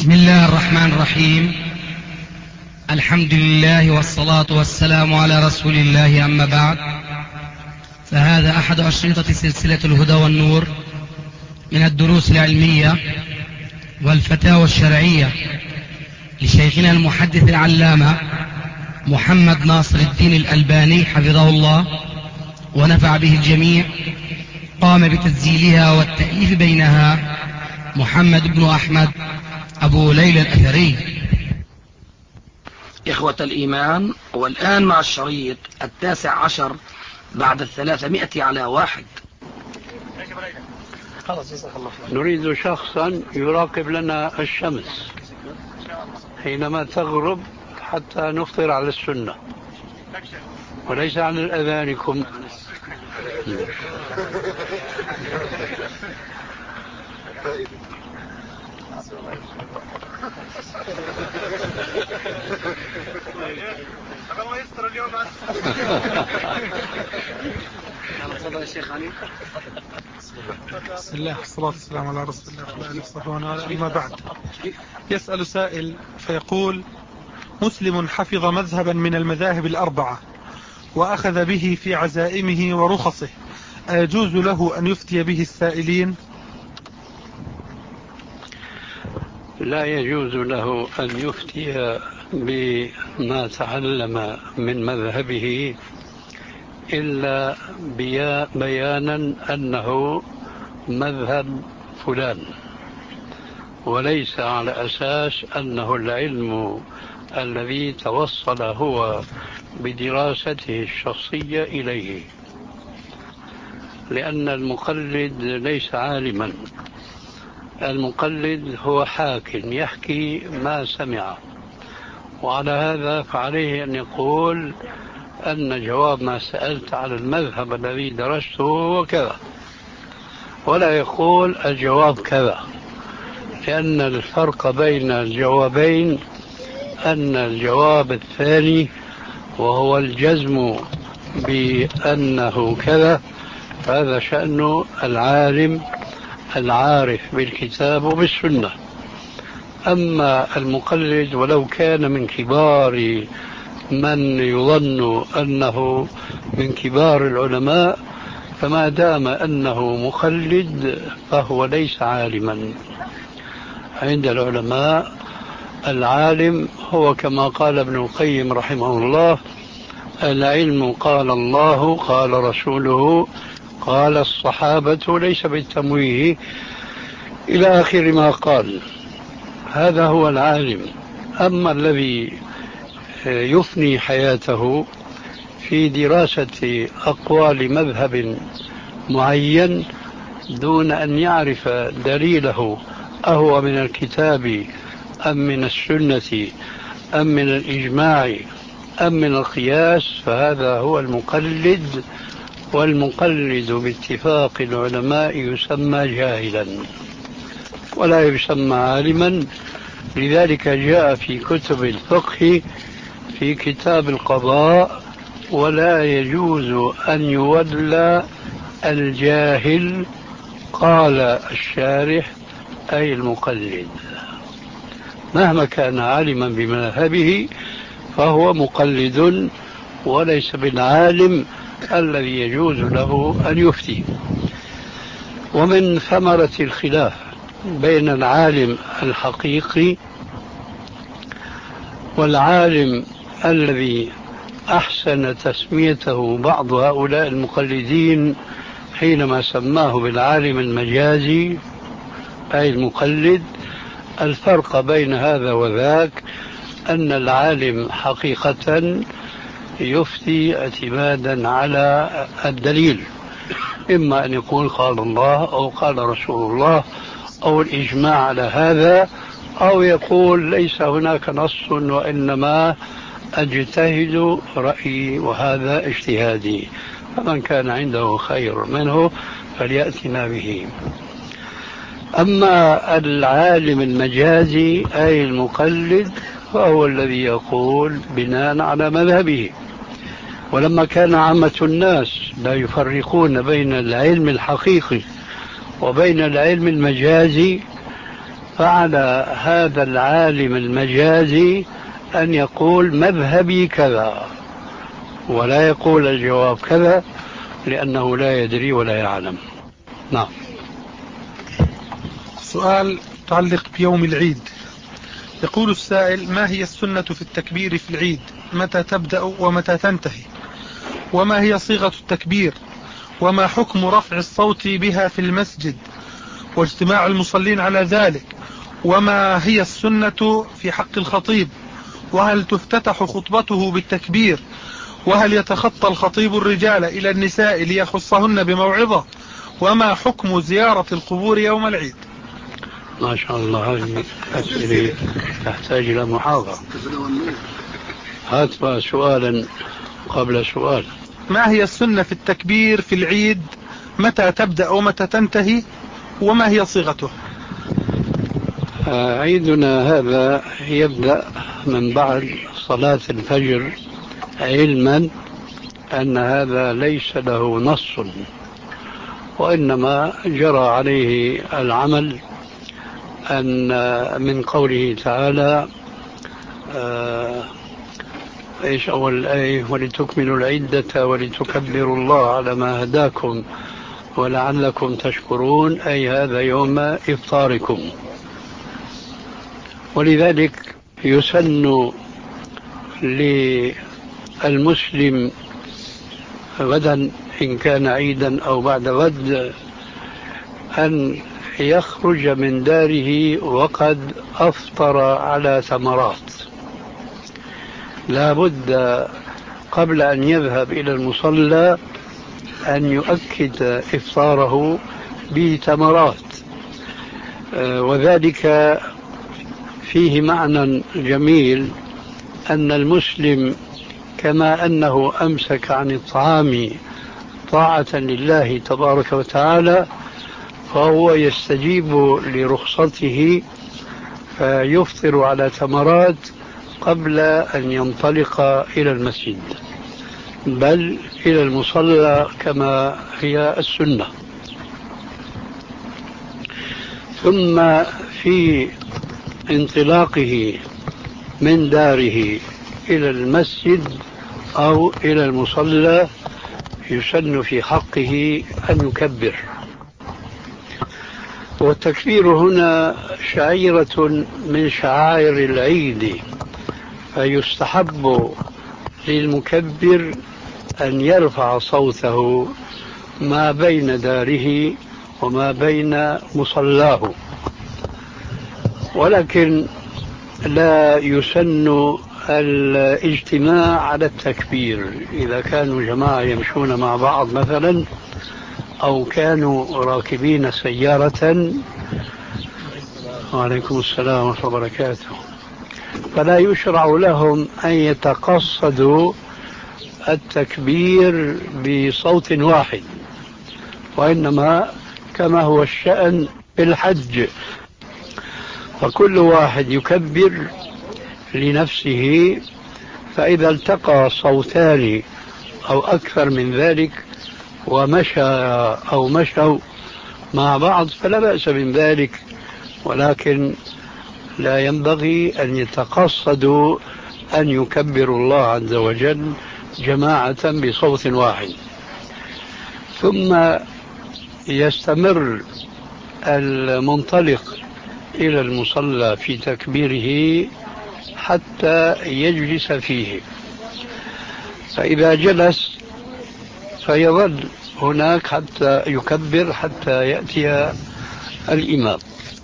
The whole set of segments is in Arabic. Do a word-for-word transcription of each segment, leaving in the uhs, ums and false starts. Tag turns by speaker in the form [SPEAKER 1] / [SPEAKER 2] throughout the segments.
[SPEAKER 1] بسم الله الرحمن الرحيم. الحمد لله والصلاة والسلام على رسول الله، أما بعد، فهذا أحد أشرطة سلسلة الهدى والنور من الدروس العلمية والفتاوى الشرعية لشيخنا المحدث العلامة محمد ناصر الدين الألباني حفظه الله ونفع به الجميع. قام بتسجيلها والتأليف بينها محمد بن أحمد أبو ليلى الأثري.
[SPEAKER 2] إخوة الإيمان، والآن مع الشريط التاسع عشر بعد الثلاثمائة على واحد.
[SPEAKER 3] نريد شخصا يراقب لنا الشمس حينما تغرب حتى نفطر على السنة وليس على الأذانكم.
[SPEAKER 4] الله يستر اليوم.
[SPEAKER 2] تفضل يا شيخ علي.
[SPEAKER 4] بسم الله والصلاة والسلام على رسول الله وعلى آله وصحبه وسلم. أما بعد، يسأل سائل فيقول: مسلم حفظ مذهبا من المذاهب الأربعة وأخذ به في عزائمه ورخصه، أيجوز له أن يفتي به السائلين؟
[SPEAKER 3] لا يجوز له أن يفتي بما تعلم من مذهبه إلا بيانا أنه مذهب فلان، وليس على أساس أنه العلم الذي توصل هو بدراسته الشخصية إليه، لأن المقلد ليس عالما. المقلد هو حاك يحكي ما سمع، وعلى هذا فعليه أن يقول أن جواب ما سألت على المذهب الذي درسته هو كذا، ولا يقول الجواب كذا، لأن الفرق بين الجوابين أن الجواب الثاني وهو الجزم بأنه كذا، هذا شأن العالم العارف بالكتاب وبالسنة. أما المقلد ولو كان من كبار من يظن أنه من كبار العلماء، فما دام أنه مقلد فهو ليس عالما. عند العلماء العالم هو كما قال ابن القيم رحمه الله: العلم قال الله قال رسوله قال الصحابة، ليس بالتمويه، إلى آخر ما قال. هذا هو العالم. أما الذي يفني حياته في دراسة أقوال مذهب معين دون أن يعرف دليله أهو من الكتاب أم من السنة أم من الإجماع أم من القياس، فهذا هو المقلد، والمقلد باتفاق العلماء يسمى جاهلا ولا يسمى عالما. لذلك جاء في كتب الفقه في كتاب القضاء: ولا يجوز أن يولى الجاهل، قال الشارح أي المقلد. مهما كان عالما بمذهبه فهو مقلد وليس بالعالم الذي يجوز له أن يفتي. ومن ثمرة الخلاف بين العالم الحقيقي والعالم الذي أحسن تسميته بعض هؤلاء المقلدين حينما سماه بالعالم المجازي أي المقلد، الفرق بين هذا وذاك أن العالم حقيقة يفتي اعتمادا على الدليل، إما أن يقول قال الله أو قال رسول الله أو الإجماع على هذا، أو يقول ليس هناك نص وإنما أجتهد رأيي وهذا اجتهادي، فمن كان عنده خير منه فليأتنا به. أما العالم المجازي أي المقلد فهو الذي يقول بناء على مذهبه. ولما كان عامة الناس لا يفرقون بين العلم الحقيقي وبين العلم المجازي، فعلى هذا العالم المجازي أن يقول مذهبي كذا، ولا يقول الجواب كذا، لأنه لا يدري ولا يعلم. نعم.
[SPEAKER 4] سؤال متعلق بيوم العيد. يقول السائل: ما هي السنة في التكبير في العيد؟ متى تبدأ ومتى تنتهي؟ وما هي صيغة التكبير؟ وما حكم رفع الصوت بها في المسجد واجتماع المصلين على ذلك؟ وما هي السنة في حق الخطيب؟ وهل تفتتح خطبته بالتكبير؟ وهل يتخطى الخطيب الرجال إلى النساء ليخصهن بموعظة؟ وما حكم زيارة القبور يوم العيد؟
[SPEAKER 3] ما شاء الله، هذه أسئلة تحتاج إلى محاضرة. هات سؤالا قبل سؤال.
[SPEAKER 4] ما هي السنة في التكبير في العيد؟ متى تبدأ ومتى تنتهي؟ وما هي صيغته؟
[SPEAKER 3] عيدنا هذا يبدأ من بعد صلاة الفجر، علما أن هذا ليس له نص، وإنما جرى عليه العمل أن من قوله تعالى آه إيش أول الآية: ولتكملوا العدة ولتكبروا الله على ما هداكم ولعلكم تشكرون، أي هذا يوم إفطاركم. ولذلك يسن للمسلم غدا إن كان عيدا أو بعد غد أن يخرج من داره وقد أفطر على ثمرات. لا بد قبل أن يذهب إلى المصلى أن يؤكد إفطاره بتمرات، وذلك فيه معنى جميل، أن المسلم كما أنه أمسك عن الطعام طاعة لله تبارك وتعالى، فهو يستجيب لرخصته فيفطر على تمرات قبل أن ينطلق إلى المسجد، بل إلى المصلى كما هي السنة. ثم في انطلاقه من داره إلى المسجد أو إلى المصلى يسن في حقه أن يكبر. والتكبير هنا شعيرة من شعائر العيد، فيستحب للمكبر أن يرفع صوته ما بين داره وما بين مصلاه، ولكن لا يسن الاجتماع على التكبير. إذا كانوا جماعة يمشون مع بعض مثلا، أو كانوا راكبين سيارة، وعليكم السلام ورحمة الله وبركاته، فلا يشرع لهم أن يتقصدوا التكبير بصوت واحد، وإنما كما هو الشأن في الحج، فكل واحد يكبر لنفسه، فإذا التقى صوتان أو أكثر من ذلك ومشى أو مشوا مع بعض فلا بأس من ذلك، ولكن لا ينبغي أن يتقصدوا أن يكبروا الله عز وجل جماعة بصوت واحد. ثم يستمر المنطلق إلى المصلى في تكبيره حتى يجلس فيه، فإذا جلس فيظل هناك حتى يكبر حتى يأتي الإمام.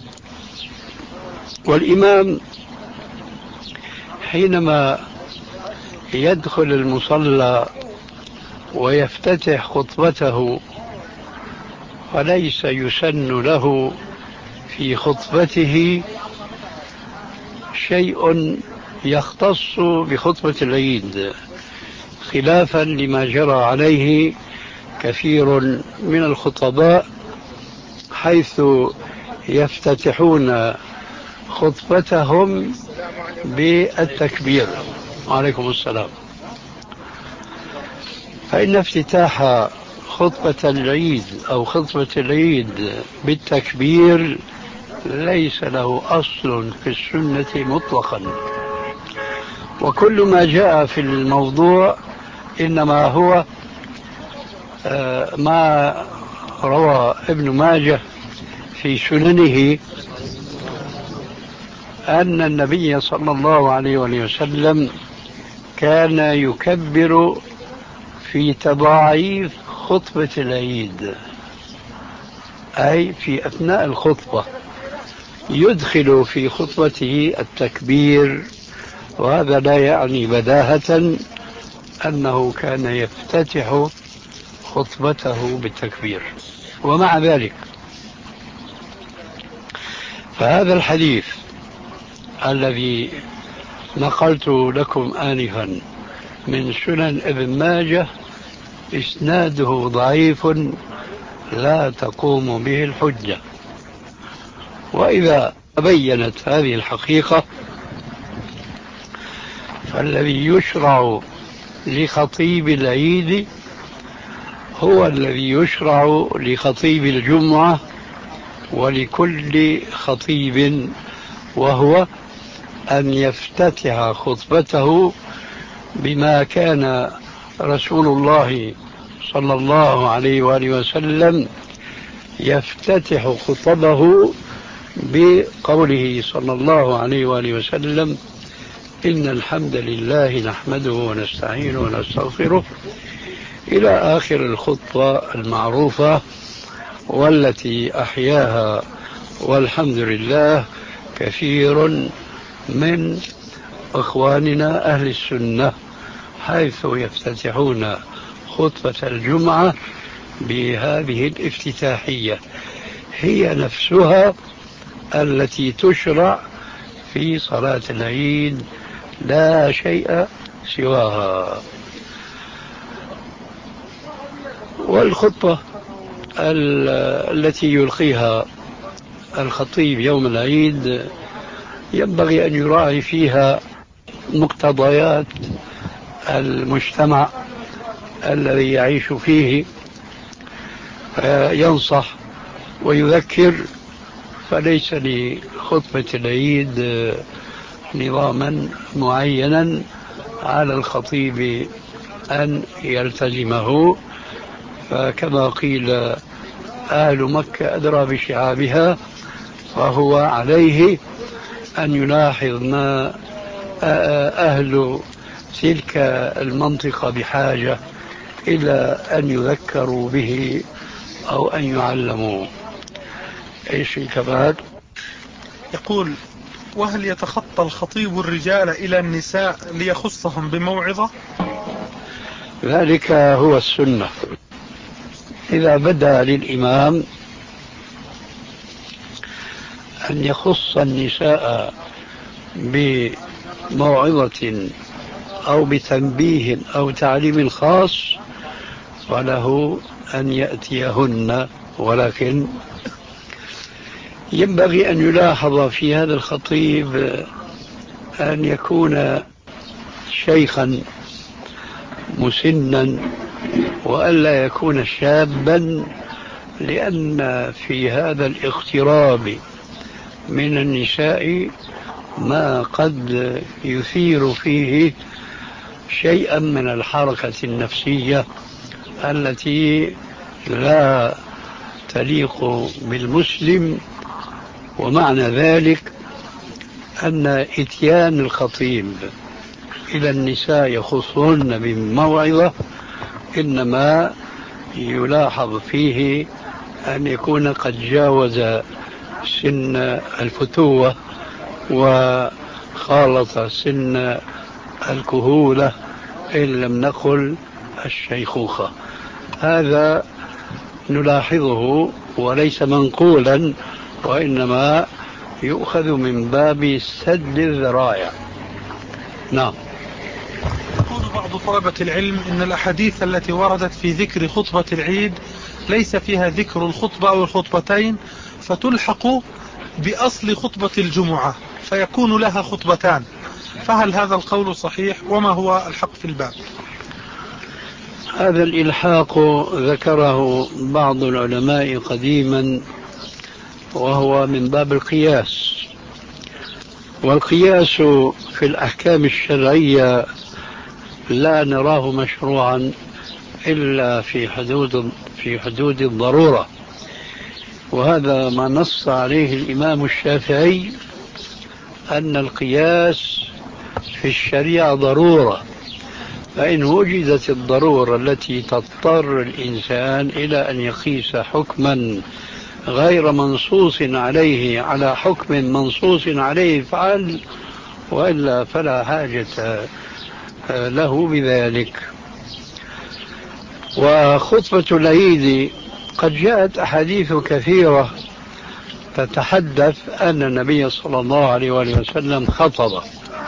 [SPEAKER 3] والإمام حينما يدخل المصلى ويفتتح خطبته فليس يسن له في خطبته شيء يختص بخطبة العيد، خلافا لما جرى عليه كثير من الخطباء، حيث يفتتحون خطبتهم بالتكبير. وعليكم السلام. فإن افتتاح خطبة العيد أو خطبة العيد بالتكبير ليس له أصل في السنة مطلقا، وكل ما جاء في الموضوع إنما هو ما روى ابن ماجه في سننه أن النبي صلى الله عليه وسلم كان يكبر في تضاعيف خطبة العيد، أي في أثناء الخطبة يدخل في خطبته التكبير، وهذا لا يعني بداهة أنه كان يفتتح خطبته بالتكبير. ومع ذلك فهذا الحديث الذي نقلت لكم آنفا من سنن ابن ماجه إسناده ضعيف لا تقوم به الحجة. وإذا بينت هذه الحقيقة فالذي يشرع لخطيب العيد هو الذي يشرع لخطيب الجمعة ولكل خطيب، وهو أن يفتتح خطبته بما كان رسول الله صلى الله عليه وآله وسلم يفتتح خطبه بقوله صلى الله عليه وآله وسلم: إن الحمد لله نحمده ونستعينه ونستغفره، إلى آخر الخطبة المعروفة والتي أحياها والحمد لله كثير من إخواننا أهل السنة، حيث يفتتحون خطبة الجمعة بهذه الافتتاحية، هي نفسها التي تشرع في صلاة العيد، لا شيء سواها. والخطبة التي يلقيها الخطيب يوم العيد ينبغي أن يراعي فيها مقتضيات المجتمع الذي يعيش فيه، ينصح ويذكر، فليس لخطبة العيد نظاما معينا على الخطيب أن يلتزمه، فكما قيل أهل مكة أدرى بشعابها، فهو عليه أن يلاحظ ما أهل تلك المنطقة بحاجة إلى أن يذكروا به أو أن يعلموا. إيش كمان؟
[SPEAKER 4] يقول: وهل يتخطى الخطيب الرجال إلى النساء ليخصهم بموعظة؟
[SPEAKER 3] ذلك هو السنة. إذا بدا للإمام أن يخص النساء بموعظة أو بتنبيه أو تعليم خاص فله أن يأتيهن، ولكن ينبغي أن يلاحظ في هذا الخطيب أن يكون شيخا مسنا وألا يكون شابا، لأن في هذا الاقتراب من النساء ما قد يثير فيه شيئا من الحركة النفسية التي لا تليق بالمسلم. ومعنى ذلك أن إتيان الخطيب إلى النساء يخصهن بموعظة إنما يلاحظ فيه أن يكون قد جاوز سن الفتوة وخالط سن الكهولة إن لم نقل الشيخوخة. هذا نلاحظه وليس منقولا، وإنما يؤخذ من باب سد الذرائع. نعم.
[SPEAKER 4] يقول بعض طلبة العلم إن الأحاديث التي وردت في ذكر خطبة العيد ليس فيها ذكر الخطبة أو الخطبتين، فتلحق بأصل خطبة الجمعة فيكون لها خطبتان، فهل هذا القول صحيح؟ وما هو الحق في الباب؟
[SPEAKER 3] هذا الإلحاق ذكره بعض العلماء قديما، وهو من باب القياس. والقياس في الأحكام الشرعية لا نراه مشروعا إلا في حدود في حدود الضرورة، وهذا ما نص عليه الإمام الشافعي أن القياس في الشريعة ضرورة، فإن وجدت الضرورة التي تضطر الإنسان إلى أن يقيس حكما غير منصوص عليه على حكم منصوص عليه فعل، وإلا فلا حاجة له بذلك. وخطبة العيد قد جاءت أحاديث كثيرة تتحدث أن النبي صلى الله عليه وآله وسلم خطب.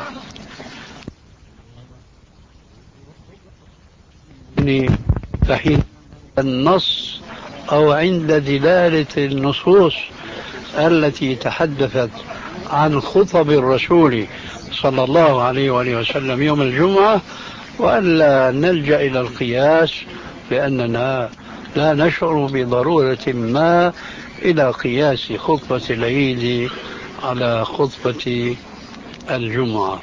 [SPEAKER 3] فحين النص أو عند دلالة النصوص التي تحدثت عن خطب الرسول صلى الله عليه وآله وسلم يوم الجمعة، وألا نلجأ إلى القياس لأننا لا نشعر بضرورة ما إلى قياس خطبة العيد على خطبة الجمعة.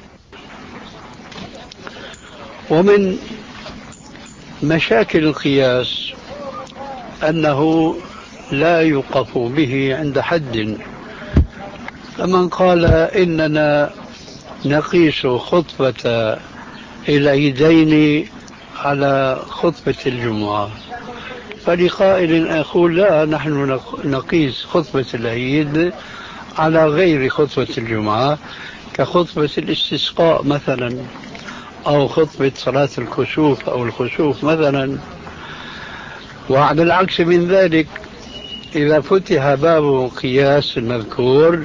[SPEAKER 3] ومن مشاكل القياس أنه لا يوقف به عند حد، فمن قال إننا نقيس خطبة العيدين على خطبة الجمعة، فلقائل أقول لا، نحن نقيس خطبة العيد على غير خطبة الجمعة، كخطبة الاستسقاء مثلا، أو خطبة صلاة الكسوف أو الخسوف مثلا. وعلى العكس من ذلك، إذا فتح باب قياس المذكور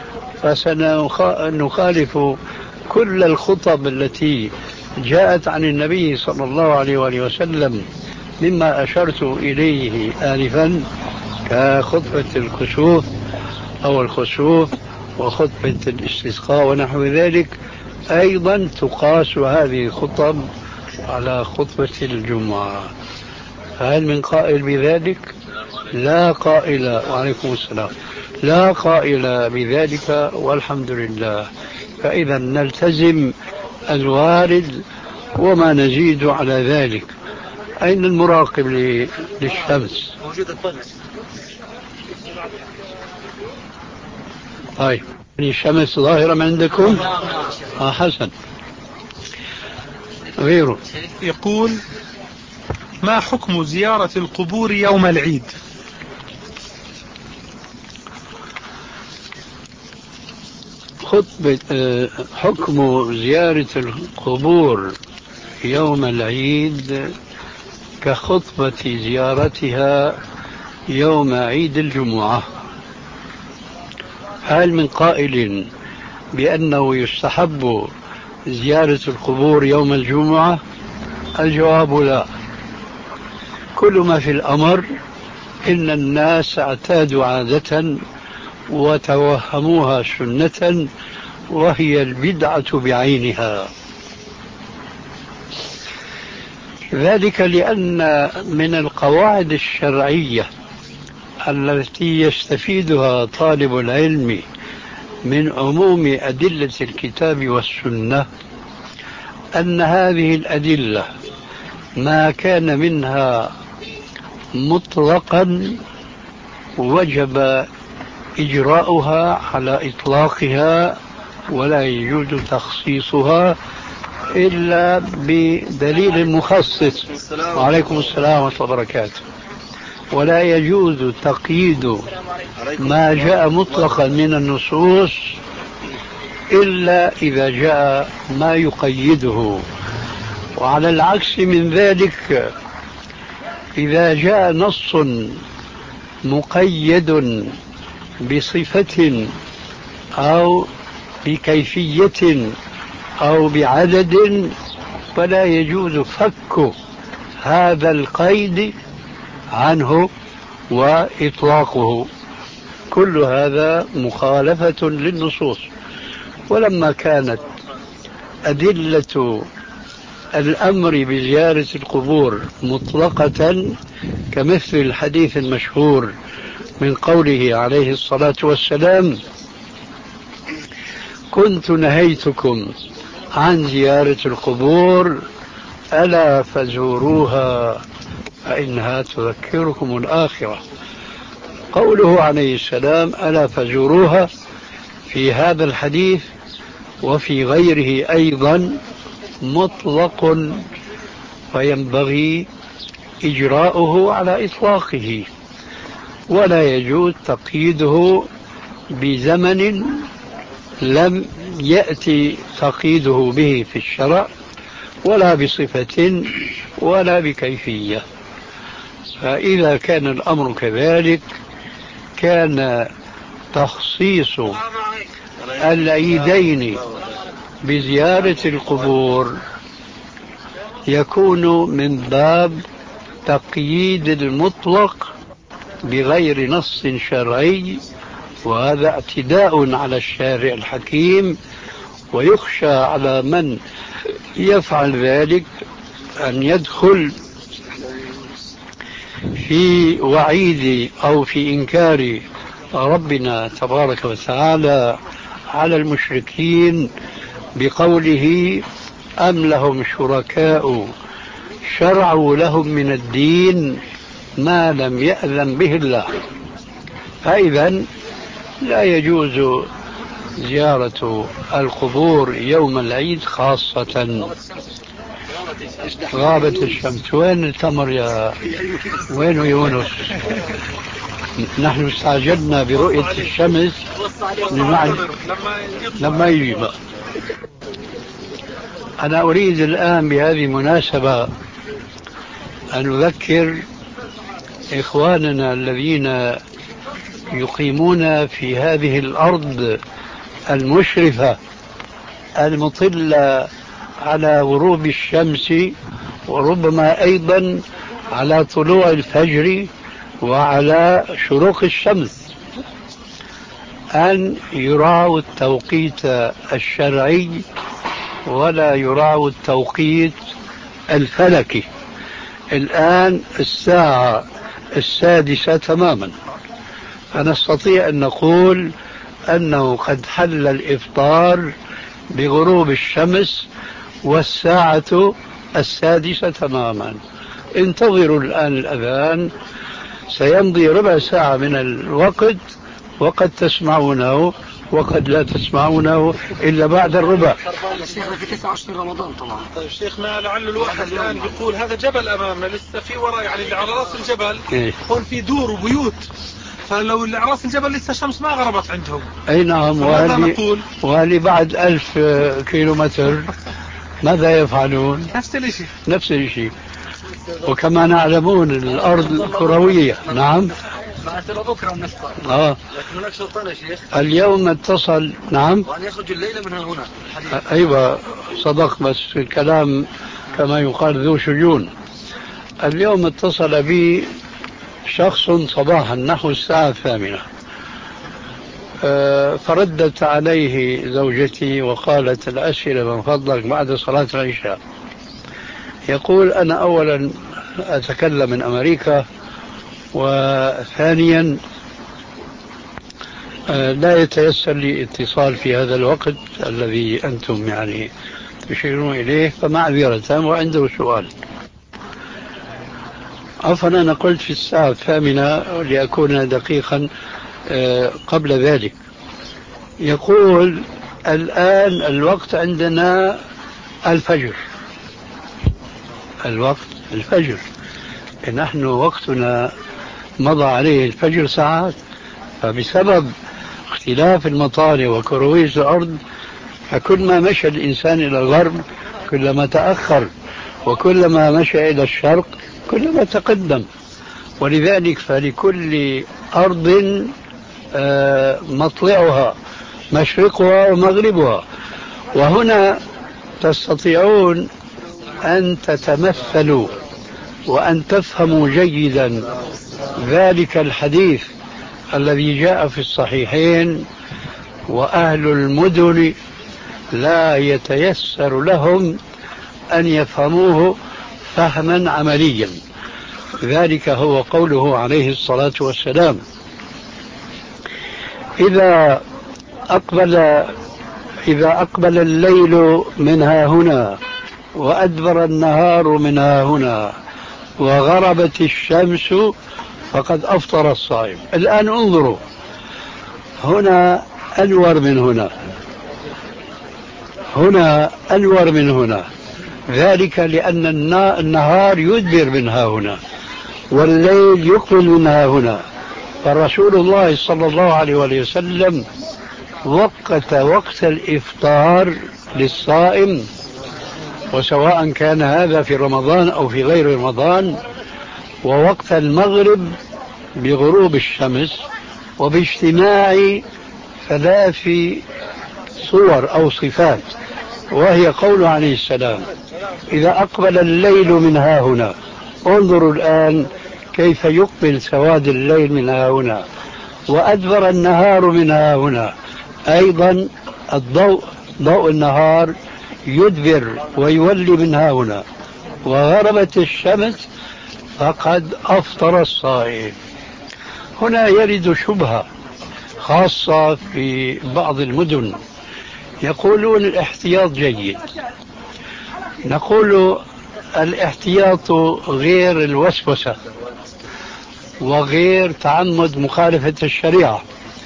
[SPEAKER 3] فسنخالف كل الخطب التي جاءت عن النبي صلى الله عليه وآله وسلم، مما أشرت إليه آنفا كخطبة الكسوف أو الخسوف وخطبة الاستسقاء ونحو ذلك. أيضا تقاس هذه الخطب على خطبة الجمعة. فهل من قائل بذلك؟ لا قائل. وعليكم السلام. لا قائل بذلك والحمد لله. فإذا نلتزم الوارد وما نزيد على ذلك. أين المراقب للشمس؟ طيب، الشمس ظاهرة من عندكم؟ آه حسن. غيره
[SPEAKER 4] يقول: ما حكم زيارة القبور يوم العيد؟
[SPEAKER 3] خطبة حكم زيارة القبور يوم العيد كخطبة زيارتها يوم عيد الجمعة. هل من قائل بأنه يستحب زيارة القبور يوم الجمعة؟ الجواب لا. كل ما في الأمر إن الناس اعتادوا عادة وتوهموها سنة، وهي البدعة بعينها. ذلك لأن من القواعد الشرعية التي يستفيدها طالب العلم من عموم أدلة الكتاب والسنة أن هذه الأدلة ما كان منها مطلقا وجب إجراؤها على إطلاقها، ولا يجوز تخصيصها إلا بدليل مخصص. وعليكم السلام ورحمة الله وبركاته. ولا يجوز تقييد ما جاء مطلقا من النصوص إلا إذا جاء ما يقيده. وعلى العكس من ذلك، إذا جاء نص مقيد بصفة أو بكيفية أو بعدد، فلا يجوز فك هذا القيد عنه وإطلاقه. كل هذا مخالفة للنصوص. ولما كانت أدلة الأمر بزيارة القبور مطلقة كمثل الحديث المشهور من قوله عليه الصلاة والسلام: كنت نهيتكم عن زيارة القبور ألا فزوروها فإنها تذكركم الآخرة. قوله عليه السلام ألا فزوروها في هذا الحديث وفي غيره أيضا مطلق، وينبغي إجراؤه على إطلاقه، ولا يجوز تقييده بزمن لم يأتي تقييده به في الشرع، ولا بصفة ولا بكيفية. فإذا كان الأمر كذلك كان تخصيص العيدين بزيارة القبور يكون من باب تقييد المطلق بغير نص شرعي، وهذا اعتداء على الشارع الحكيم، ويخشى على من يفعل ذلك أن يدخل في وعيد أو في إنكار ربنا تبارك وتعالى على المشركين بقوله: أم لهم شركاء شرعوا لهم من الدين ما لم يأذن به الله. فإذا لا يجوز زيارة القبور يوم العيد خاصة. غابت الشمس. وين التمر يا وين يونس؟ نحن استعجلنا برؤية الشمس لمعنى لما يجي بقى. أنا أريد الآن بهذه المناسبة أن أذكر إخواننا الذين يقيمون في هذه الأرض المشرفة المطلة على غروب الشمس، وربما أيضا على طلوع الفجر وعلى شروق الشمس، أن يراعوا التوقيت الشرعي ولا يراعوا التوقيت الفلكي. الآن الساعة السادسة تماما، فنستطيع أن نقول أنه قد حل الإفطار بغروب الشمس والساعة السادسة تماما. انتظروا الآن الأذان، سيمضي ربع ساعة من الوقت، وقد تسمعونه وقد لا تسمعونه إلا بعد الربع.
[SPEAKER 2] شيخنا في تسعة وعشرين رمضان طبعا.
[SPEAKER 4] طيب شيخنا، لعل الواحد الآن يقول هذا جبل أمامنا لسه في وراء، يعني اللي على رأس الجبل
[SPEAKER 3] إيه؟
[SPEAKER 4] هون في دور وبيوت، فلو اللي على رأس الجبل لسه الشمس ما غربت عندهم.
[SPEAKER 3] أي نعم. وهذه وهذه بعد ألف كيلومتر ماذا يفعلون؟
[SPEAKER 4] نفس الشيء
[SPEAKER 3] نفس الشيء. وكما نعلمون الأرض كروية. نعم.
[SPEAKER 2] بكرة ونفطر.
[SPEAKER 3] آه.
[SPEAKER 2] لكن هناك سلطان يا شيخ.
[SPEAKER 3] اليوم اتصل. نعم.
[SPEAKER 2] وأن يخرج الليلة من هنا.
[SPEAKER 3] أيوة صدق، بس الكلام كما يقال ذو شجون. اليوم اتصل بي شخص صباحا نحو الساعة الثامنة، فردت عليه زوجتي وقالت: الأسئلة من فضلك بعد صلاة العشاء. يقول: أنا أولا أتكلم من أمريكا، وثانيا لا يتيسر لي اتصال في هذا الوقت الذي أنتم يعني تشيرون إليه، فمعذرة، وعنده سؤال. عفوا، أنا قلت في الساعة الثامنة لأكون دقيقا قبل ذلك. يقول: الآن الوقت عندنا الفجر، الوقت الفجر، نحن وقتنا مضى عليه الفجر ساعات، فبسبب اختلاف المطالع وكروية الأرض فكل ما مشى الإنسان إلى الغرب كلما تأخر، وكلما مشى إلى الشرق كلما تقدم. ولذلك فلكل أرض مطلعها مشرقها ومغربها. وهنا تستطيعون أن تتمثلوا وأن تفهموا جيدا ذلك الحديث الذي جاء في الصحيحين: وأهل المدن لا يتيسر لهم أن يفهموه فهما عمليا. ذلك هو قوله عليه الصلاة والسلام: إذا أقبل إذا أقبل الليل من ها هنا وأدبر النهار من ها هنا وغربت الشمس فقد أفطر الصائم. الآن انظروا، هنا أنور من هنا، هنا أنور من هنا، ذلك لأن النهار يدبر من ها هنا والليل يقبل من ها هنا. فرسول الله صلى الله عليه وسلم وقت وقت الإفطار للصائم، وسواء كان هذا في رمضان أو في غير رمضان، ووقت المغرب بغروب الشمس، وباجتماع ثلاث صور أو صفات، وهي قول عليه السلام: إذا أقبل الليل من ها هنا، انظروا الآن كيف يقبل سواد الليل من ها هنا، وأدبر النهار من ها هنا، أيضا الضوء ضوء النهار يدبر ويولي من ها هنا، وغربت الشمس فقد أفطر الصائم. هنا يرد شبهة خاصة في بعض المدن، يقولون الاحتياط جيد. نقول الاحتياط غير الوسوسة وغير تعمد مخالفة الشريعة.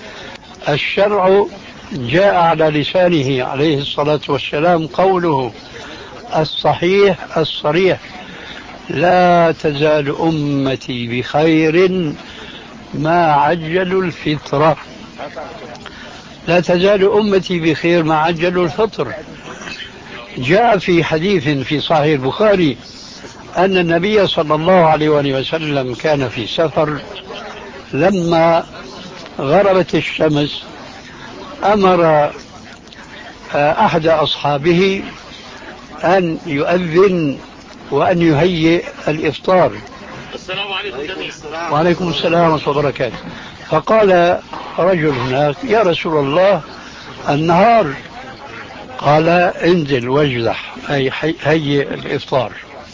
[SPEAKER 3] الشرع جاء على لسانه عليه الصلاة والسلام قوله الصحيح الصريح: لا تزال أمتي بخير ما عجلوا الفطرة. لا تزال أمتي بخير ما عجلوا الفطر. جاء في حديث في صحيح البخاري أن النبي صلى الله عليه وسلم كان في سفر، لما غربت الشمس أمر أحد أصحابه أن يؤذن وأن يهيئ الإفطار.
[SPEAKER 5] السلام عليكم جميعا.
[SPEAKER 3] وعليكم السلام ورحمة الله وبركاته. فقال رجل هناك: يا رسول الله النهار. قال: انزل واجلح، أي هيئ الإفطار.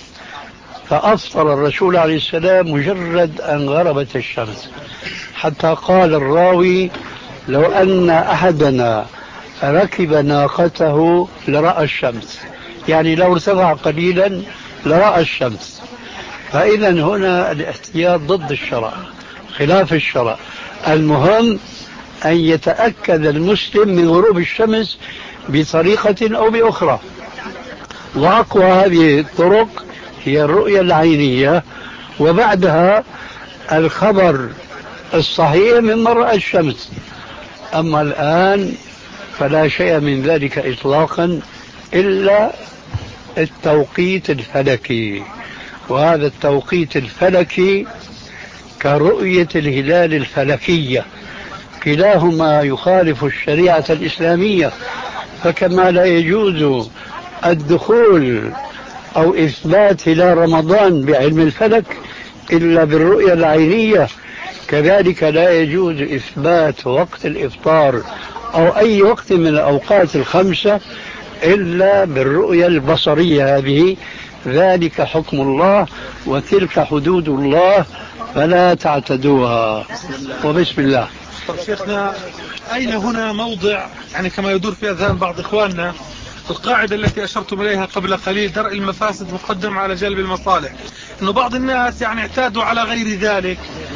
[SPEAKER 3] فأفطر الرسول عليه السلام مجرد أن غربت الشمس، حتى قال الراوي: لو أن أحدنا ركب ناقته لرأى الشمس، يعني لو ارتفع قليلا لرأى الشمس. فإذا هنا الاحتياط ضد الشرع، خلاف الشرع. المهم أن يتأكد المسلم من غروب الشمس بطريقة أو بأخرى، وأقوى هذه الطرق هي الرؤية العينية، وبعدها الخبر الصحيح من رأى الشمس. أما الآن فلا شيء من ذلك إطلاقا إلا التوقيت الفلكي، وهذا التوقيت الفلكي كرؤية الهلال الفلكية، كلاهما يخالف الشريعة الإسلامية. فكما لا يجوز الدخول أو إثبات هلال رمضان بعلم الفلك إلا بالرؤية العينية، كذلك لا يجوز إثبات وقت الإفطار أو أي وقت من الأوقات الخمسة إلا بالرؤية البصرية هذه. ذلك حكم الله وتلك حدود الله فلا تعتدوها. وبسم الله.
[SPEAKER 4] طب شيخنا، أين هنا موضع يعني كما يدور في أذهان بعض إخواننا القاعدة التي أشرتم إليها قبل قليل: درء المفاسد مقدم على جلب المصالح؟ إنه بعض الناس يعني اعتادوا على غير ذلك،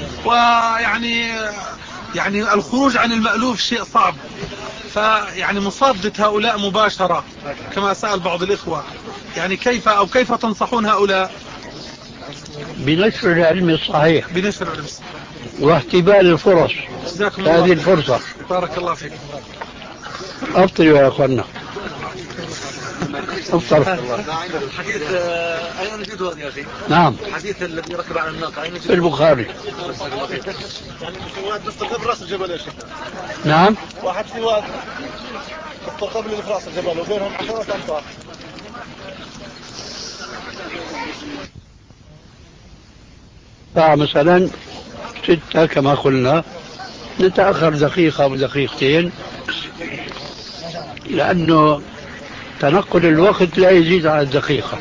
[SPEAKER 4] ويعني يعني الخروج عن المألوف شيء صعب، فيعني مصادة هؤلاء مباشرة كما سأل بعض الإخوة، يعني كيف أو كيف تنصحون هؤلاء؟
[SPEAKER 3] بنشر العلم الصحيح،
[SPEAKER 4] بنشر العلم الصحيح
[SPEAKER 3] واحتبال الفرص. هذه الفرصة.
[SPEAKER 4] بارك الله فيك.
[SPEAKER 3] أفطروا يا أخوانا، أفطر.
[SPEAKER 5] الحديث أين نجده يا أخي؟
[SPEAKER 3] نعم،
[SPEAKER 5] الحديث الذي ركب على الناقة أين نجده؟
[SPEAKER 3] في البخاري.
[SPEAKER 5] يعني واحد مستقبل رأس الجبل يا شيخ.
[SPEAKER 3] نعم،
[SPEAKER 5] واحد في واد مستقبل في رأس الجبل وبينهم عشرة أمتار.
[SPEAKER 3] مثلا ستة كما قلنا، نتأخر دقيقة أو دقيقتين، لأنه تنقل الوقت لا يزيد على الدقيقة.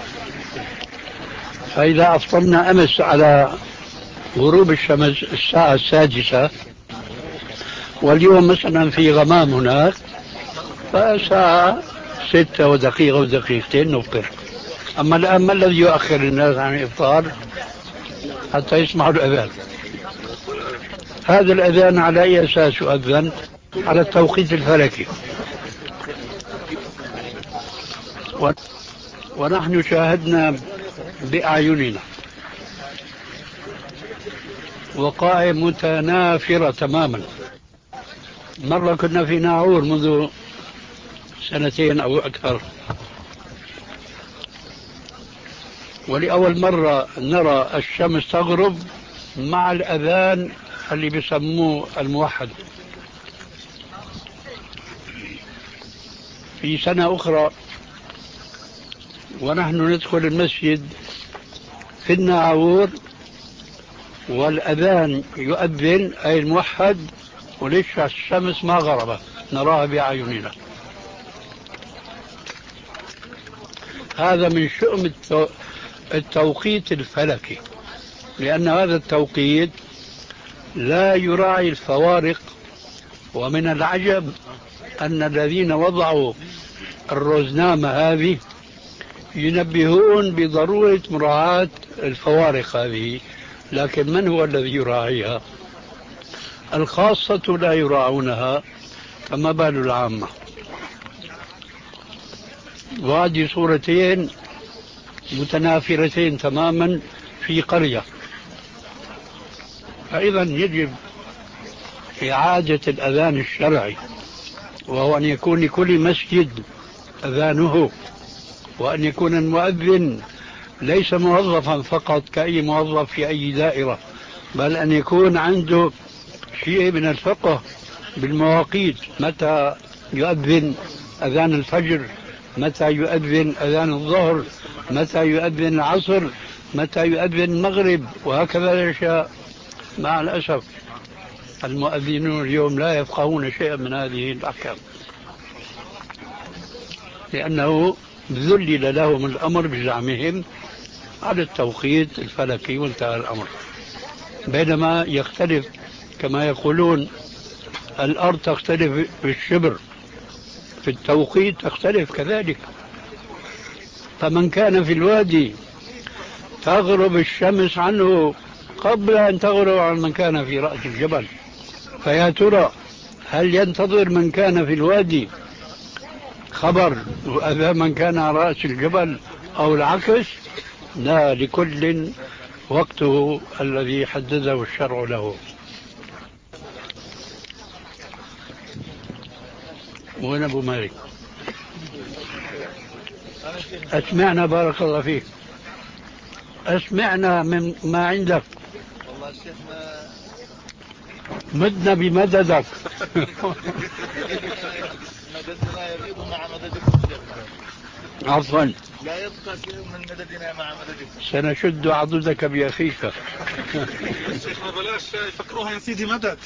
[SPEAKER 3] فإذا أفطرنا أمس على غروب الشمس الساعة السادسة واليوم مثلا في غمام هناك، فساعة ستة ودقيقة ودقيقتين نفطر. أما الآن ما الذي يؤخر الناس عن الإفطار حتى يسمعوا الأذان؟ هذا الأذان على أي أساس يؤذن؟ على التوقيت الفلكي. و... ونحن شاهدنا بأعيننا وقائع متنافرة تماما. مرة كنا في ناعور منذ سنتين أو أكثر، ولأول مرة نرى الشمس تغرب مع الأذان اللي بيسموه الموحد. في سنة أخرى ونحن ندخل المسجد في الناعور والأذان يؤذن أي الموحد، ولسه الشمس ما غربت نراها بأعيننا. هذا من شؤم التوقيت الفلكي، لأن هذا التوقيت لا يراعي الفوارق. ومن العجب أن الذين وضعوا الرزنامة هذه ينبهون بضرورة مراعاة الفوارق هذه، لكن من هو الذي يراعيها؟ الخاصة لا يراعونها، فما بال العامة؟ وهذه صورتين متنافرتين تماما في قرية. فإذا يجب إعادة الأذان الشرعي، وهو أن يكون لكل مسجد أذانه، وأن يكون المؤذن ليس موظفا فقط كأي موظف في أي دائرة، بل أن يكون عنده شيء من الفقه بالمواقيت، متى يؤذن أذان الفجر، متى يؤذن أذان الظهر، متى يؤذن العصر، متى يؤذن المغرب، وهكذا الأشياء. مع الأسف المؤذنون اليوم لا يفقهون شيئا من هذه الأحكام، لأنه ذلل لهم الأمر بزعمهم على التوقيت الفلكي وانتهى الأمر. بينما يختلف كما يقولون، الأرض تختلف بالشبر، في التوقيت تختلف كذلك. فمن كان في الوادي تغرب الشمس عنه قبل أن تغرب عن من كان في رأس الجبل. فيا ترى هل ينتظر من كان في الوادي خبر وأذى من كان على رأس الجبل أو العكس؟ لا، لكل وقته الذي حدده الشرع له. وين أبو مالك؟ أسمعنا بارك الله فيك، أسمعنا من ما عندك.
[SPEAKER 5] والله شيخنا
[SPEAKER 3] مدنا بمددك.
[SPEAKER 5] مددنا يغيب مع مددكم شيخنا.
[SPEAKER 3] عفوا،
[SPEAKER 5] لا يبقى شيء من مددنا مع مددكم.
[SPEAKER 3] سنشد عضدك بأخيك.
[SPEAKER 4] شيخنا بلاش يفكروها يا سيدي مدد.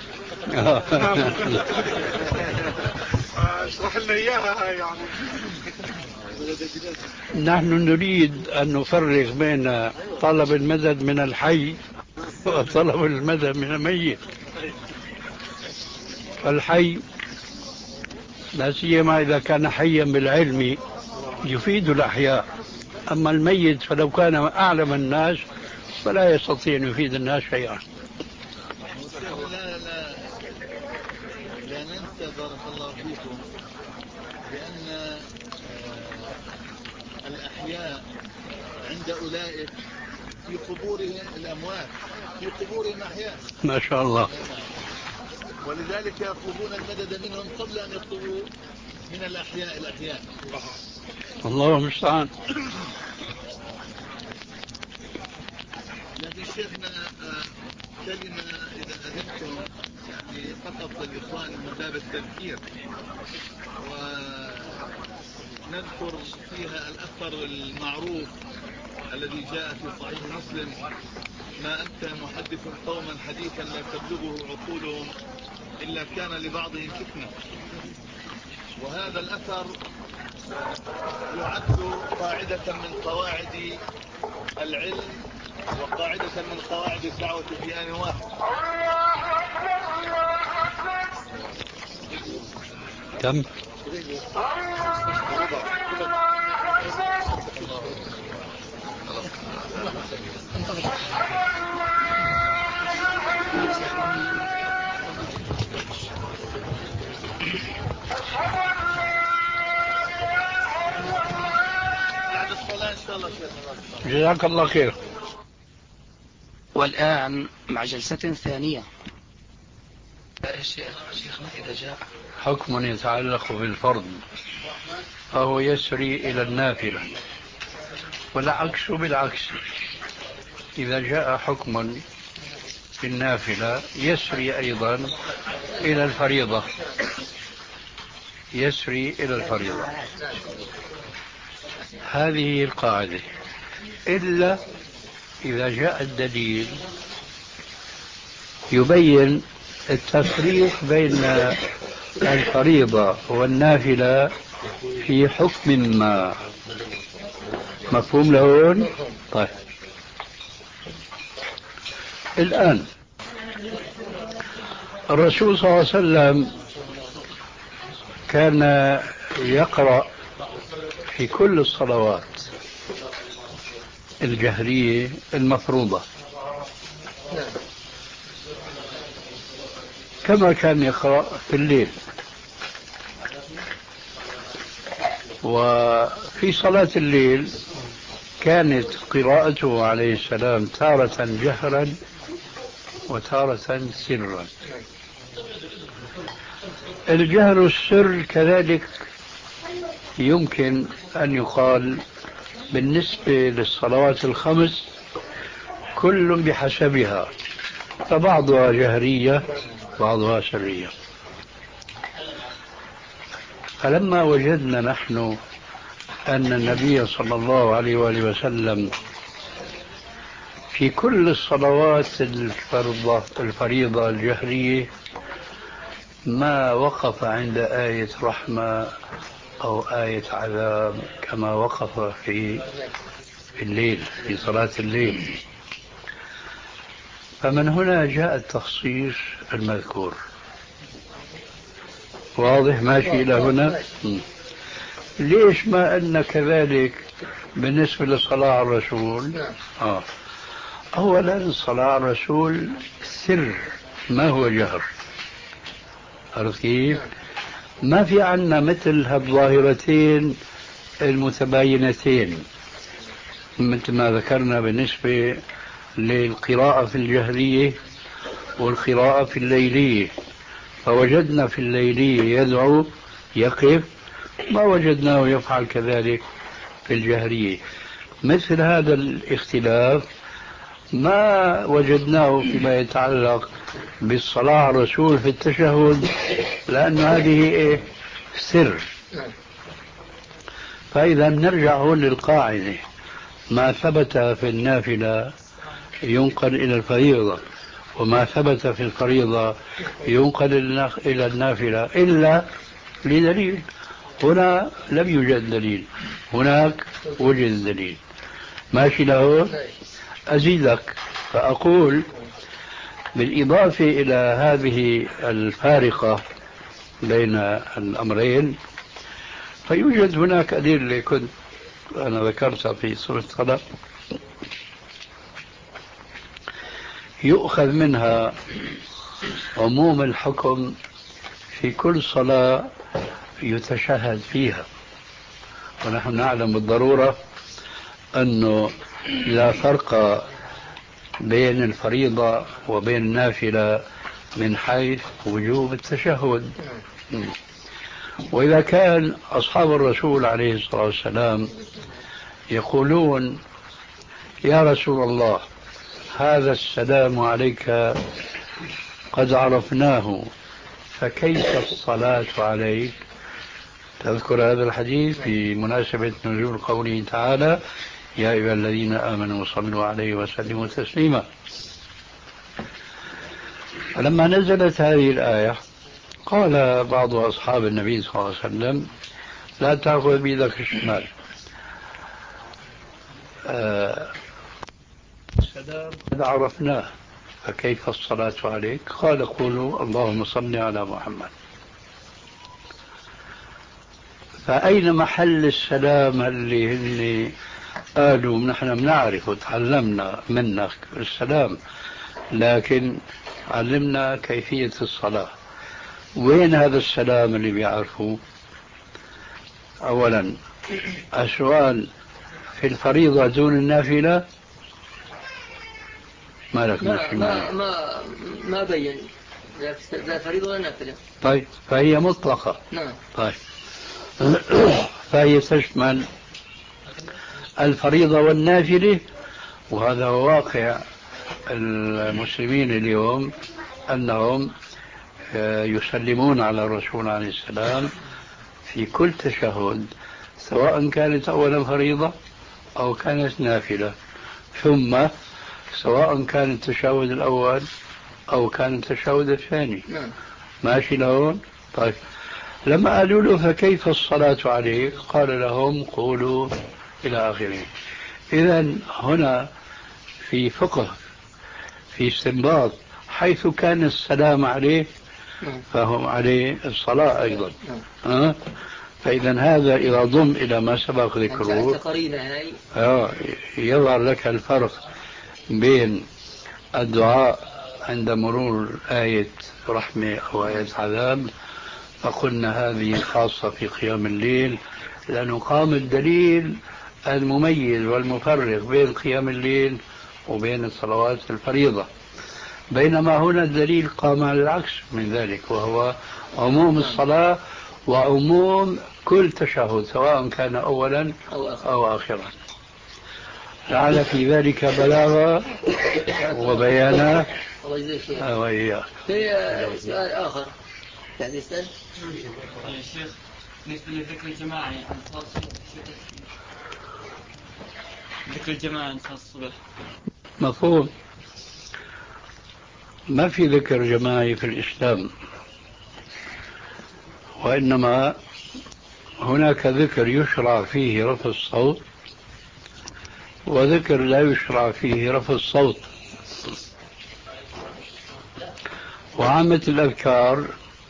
[SPEAKER 4] اشرح لنا اياها يعني.
[SPEAKER 3] نحن نريد أن نفرق بين طلب المدد من الحي وطلب المدد من الميت. فالحي لا سيما إذا كان حيا بالعلم يفيد الأحياء، أما الميت فلو كان أعلم الناس فلا يستطيع أن يفيد الناس شيئا.
[SPEAKER 5] لا لا لا ننسى بارك الله فيكم بأن الأحياء عند أولئك في قبورهم الأموات، في قبورهم أحياء
[SPEAKER 3] ما شاء الله.
[SPEAKER 5] ولذلك يطلبون المدد منهم قبل أن يطلبوا من الأحياء الأحياء.
[SPEAKER 3] الله المستعان.
[SPEAKER 5] لكن شيخنا كلمة إذا أذنتم يعني فقط للإخوان من باب التذكير، ونذكر فيها الأثر المعروف الذي جاء في صحيح مسلم: ما أنت محدث قوما حديثا لا تبلغه عقولهم إلا كان لبعضهم فتنة. وهذا الأثر يعد قاعدة من قواعد العلم وقاعدة من قواعد الدعوة في آن واحد.
[SPEAKER 3] كم؟ جزاك الله خير.
[SPEAKER 2] والآن مع جلسة ثانية. شيخنا إذا جاء
[SPEAKER 3] حكم يتعلق بالفرض فهو يسري إلى النافلة، والعكس بالعكس، إذا جاء حكم في النافلة يسري أيضا إلى الفريضة، يسري إلى الفريضة. هذه القاعدة، إلا إذا جاء الدليل يبين التفريق بين الفريضة والنافلة في حكم ما. مفهوم لهون؟ طيب، الآن الرسول صلى الله عليه وسلم كان يقرأ في كل الصلوات الجهرية المفروضة كما كان يقرأ في الليل. وفي صلاة الليل كانت قراءته عليه السلام تارة جهرا وتارة سرا. الجهر والسر كذلك يمكن أن يقال بالنسبة للصلوات الخمس كل بحسبها، فبعضها جهرية بعضها سرية. فلما وجدنا نحن أن النبي صلى الله عليه وآله وسلم في كل الصلوات الفرضة الفريضة الجهرية ما وقف عند آية رحمة أو آية عذاب كما وقف في في الليل في صلاة الليل، فمن هنا جاء التخصيص المذكور. واضح ماشي إلى هنا؟ م. ليش ما أن كذلك بالنسبة للصلاة على الرسول؟ آه. أولا الصلاة على الرسول سر ما هو جهر، عرفت كيف؟ ما في عنا مثل هالظاهرتين المتباينتين مثل ما ذكرنا بالنسبة للقراءة في الجهرية والقراءة في الليلية. فوجدنا في الليلية يدعو يقف، ما وجدناه يفعل كذلك في الجهرية. مثل هذا الاختلاف ما وجدناه فيما يتعلق بالصلاة على الرسول في التشهد، لأن هذه إيه؟ سر. فإذا نرجع هون للقاعدة، ما ثبت في النافلة ينقل إلى الفريضة، وما ثبت في الفريضة ينقل إلى النافلة إلا لدليل. هنا لم يوجد دليل، هناك وجد دليل. ماشي له؟ أزيدك فأقول بالإضافة إلى هذه الفارقة بين الأمرين، فيوجد هناك أدلة كنت أنا ذكرتها في سورة الطلاق يؤخذ منها عموم الحكم في كل صلاة يتشهد فيها. ونحن نعلم بالضرورة أنه لا فرق بين الفريضة وبين النافلة من حيث وجوب التشهد. وإذا كان أصحاب الرسول عليه الصلاة والسلام يقولون يا رسول الله هذا السلام عليك قد عرفناه فكيف الصلاة عليك؟ تذكر هذا الحديث في مناسبة نزول قوله تعالى يا أيها الذين آمنوا صلوا عليه وسلموا تسليما. فلما نزلت هذه الآية قال بعض أصحاب النبي صلى الله عليه وسلم لا تأخذ بيدك الشمال، آه السلام قد عرفناه فكيف الصلاة عليك؟ قال قولوا اللهم صل على محمد. فأين محل السلام اللي هن قالوا نحن بنعرف وتعلمنا منك السلام، لكن علمنا كيفية الصلاة. وين هذا السلام اللي بيعرفوه؟ أولا السؤال في الفريضة دون النافلة ما لك
[SPEAKER 6] ما ما ما, ما بين لا فريضة ولا نافلة.
[SPEAKER 3] طيب فهي مطلقة.
[SPEAKER 6] نعم.
[SPEAKER 3] طيب فهي تشمل الفريضة والنافلة، وهذا هو واقع المسلمين اليوم أنهم يسلمون على الرسول عليه السلام في كل تشهد، سواء كانت أولا فريضة أو كانت نافلة، ثم سواء كان التشهد الأول أو كان التشهد الثاني. ماشي لهون؟ طيب لما قالوا له فكيف الصلاة عليه قال لهم قولوا إلى آخره. إذن هنا في فقه، في استنباط، حيث كان السلام عليه فهم عليه الصلاة أيضا. أه؟ فإذا هذا إذا ضم إلى ما سبق ذكره آه يظهر لك الفرق بين الدعاء عند مرور آية رحمة أو آية عذاب، فقلنا هذه خاصة في قيام الليل، لأنه قام الدليل المميز والمفرق بين قيام الليل وبين الصلوات الفريضة، بينما هنا الدليل قام على العكس من ذلك، وهو عموم الصلاة وعموم كل تشهد سواء كان أولا أو آخرا. لعل في ذلك بلاغة وبيانا. وإياه.
[SPEAKER 6] في سؤال آخر يعني يسأل
[SPEAKER 7] يا شيخ بالنسبة للذكر الجماعي عن صلاة الصبح، ذكر الجماعي عن صلاة الصبح
[SPEAKER 3] مفهوم. ما في ذكر جماعي في الإسلام، وإنما هناك ذكر يشرع فيه رفع الصوت وذكر لا يشرع فيه رفع الصوت. وعامة الأذكار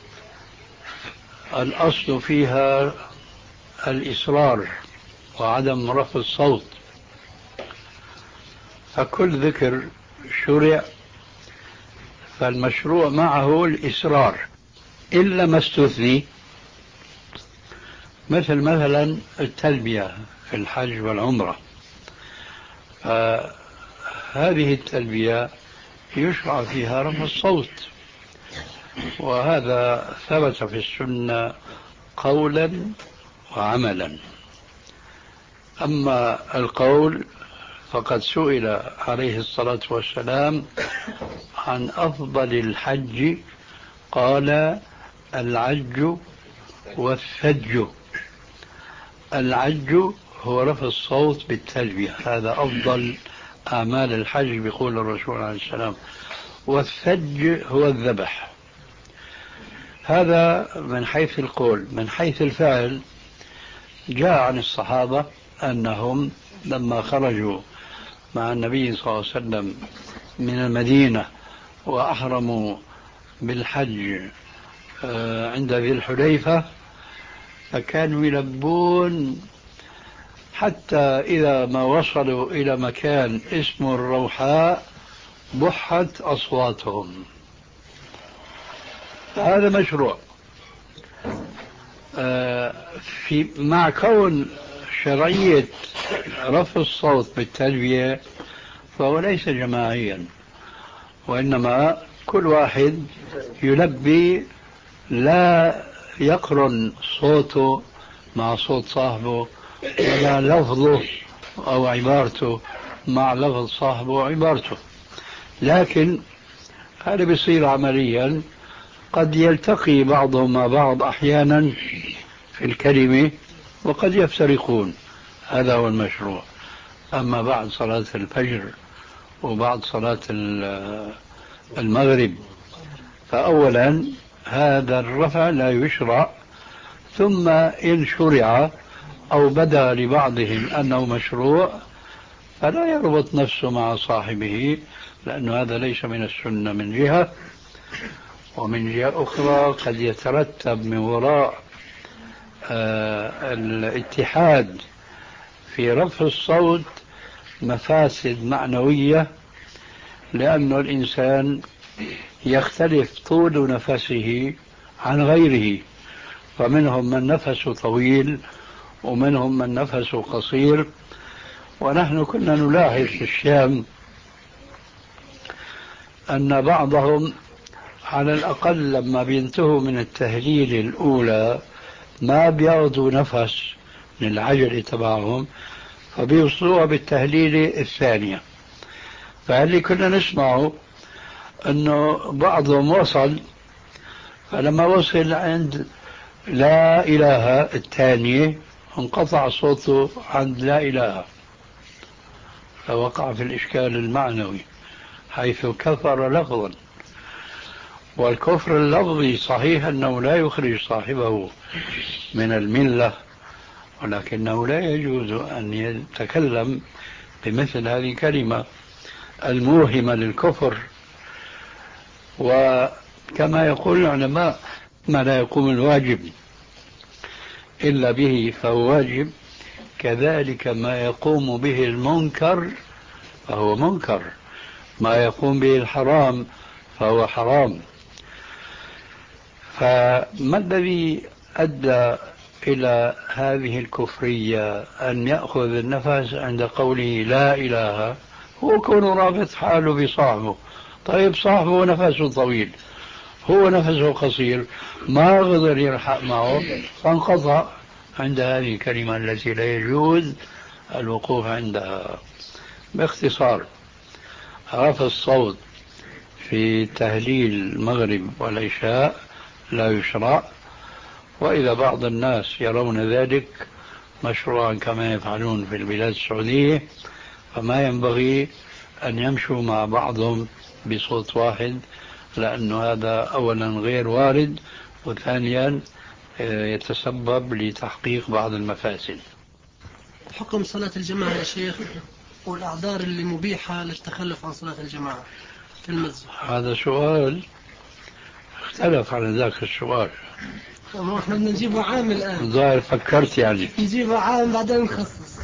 [SPEAKER 3] الأصل فيها الإصرار وعدم رفع الصوت، فكل ذكر شرع فالمشروع معه الإصرار، إلا ما استثني، مثل مثلا التلبية في الحج والعمرة، فهذه التلبية يشرع فيها رفع الصوت، وهذا ثبت في السنة قولا وعملا. أما القول فقد سئل عليه الصلاة والسلام عن أفضل الحج قال العج والثج. العج هو رفع الصوت بالتلبية، هذا أفضل أعمال الحج بيقول الرسول عليه السلام، والثج هو الذبح. هذا من حيث القول. من حيث الفعل جاء عن الصحابة أنهم لما خرجوا مع النبي صلى الله عليه وسلم من المدينة وأحرموا بالحج عند ذي الحليفة فكانوا يلبون حتى إذا ما وصلوا إلى مكان اسمه الروحاء بحت أصواتهم. هذا مشروع في مع كون شرعية رفع الصوت بالتلبية، فهو ليس جماعيا، وإنما كل واحد يلبي لا يقرن صوته مع صوت صاحبه ولا لفظه أو عبارته مع لفظ صاحبه وعبارته، لكن هذا بيصير عمليا قد يلتقي بعضهم مع بعض أحيانا في الكلمة وقد يفترقون، هذا هو المشروع. أما بعد صلاة الفجر وبعد صلاة المغرب فأولا هذا الرفع لا يشرع، ثم إن شرع أو بدا لبعضهم أنه مشروع فلا يربط نفسه مع صاحبه، لأن هذا ليس من السنة من جهة، ومن جهة أخرى قد يترتب من وراء آه الاتحاد في رفع الصوت مفاسد معنوية، لأن الإنسان يختلف طول نفسه عن غيره، فمنهم من نفسه طويل ومنهم من نفسه قصير. ونحن كنا نلاحظ في الشام أن بعضهم على الأقل لما بينتهوا من التهليل الأولى ما بياخذوا نفس من العجلة تبعهم، فبيوصلوها بالتهليل الثانية. فاللي كنا نسمعه أنه بعضهم وصل، فلما وصل عند لا إله الثانية انقطع صوته عند لا إله، فوقع في الإشكال المعنوي حيث كفر لفظا. والكفر اللفظي صحيح أنه لا يخرج صاحبه من الملة، ولكنه لا يجوز أن يتكلم بمثل هذه الكلمة الموهمة للكفر. وكما يقول العلماء ما لا يقوم الواجب إلا به فهو واجب، كذلك ما يقوم به المنكر فهو منكر، ما يقوم به الحرام فهو حرام. فما الذي أدى إلى هذه الكفرية أن يأخذ النفس عند قوله لا إله؟ هو كونه رابط حاله بصاحبه. طيب صاحبه نفسه طويل، هو نفسه قصير، ما قدر يلحق معه فانقطع عند هذه الكلمة التي لا يجوز الوقوف عندها. باختصار، رفع الصوت في تهليل المغرب والعشاء لا يشرع، وإذا بعض الناس يرون ذلك مشروعا كما يفعلون في البلاد السعودية، فما ينبغي أن يمشوا مع بعضهم بصوت واحد، لأن هذا أولا غير وارد، وثانيا يتسبب لتحقيق بعض المفاسد.
[SPEAKER 8] حكم صلاة الجماعة يا شيخ والأعذار اللي مبيحة للتخلف عن صلاة الجماعة في المسجد؟
[SPEAKER 3] هذا سؤال اختلف على ذاك السؤال.
[SPEAKER 8] ما احنا بدنا نجيبه عام الآن.
[SPEAKER 3] ظاهر فكرت يعني
[SPEAKER 8] نجيبه عام بعدين نخصص.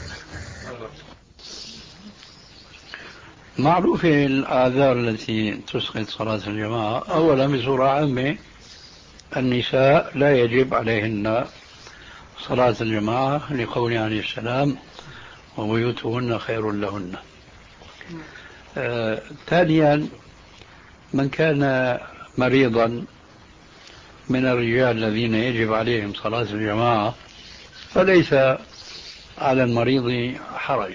[SPEAKER 3] معروفة الآثار التي تسقط صلاة الجماعة. أولا بصورة عامة النساء لا يجب عليهن صلاة الجماعة لقوله عليه السلام وبيوتهن خير لهن. آه، ثانيا من كان مريضا من الرجال الذين يجب عليهم صلاة الجماعة فليس على المريض حرج.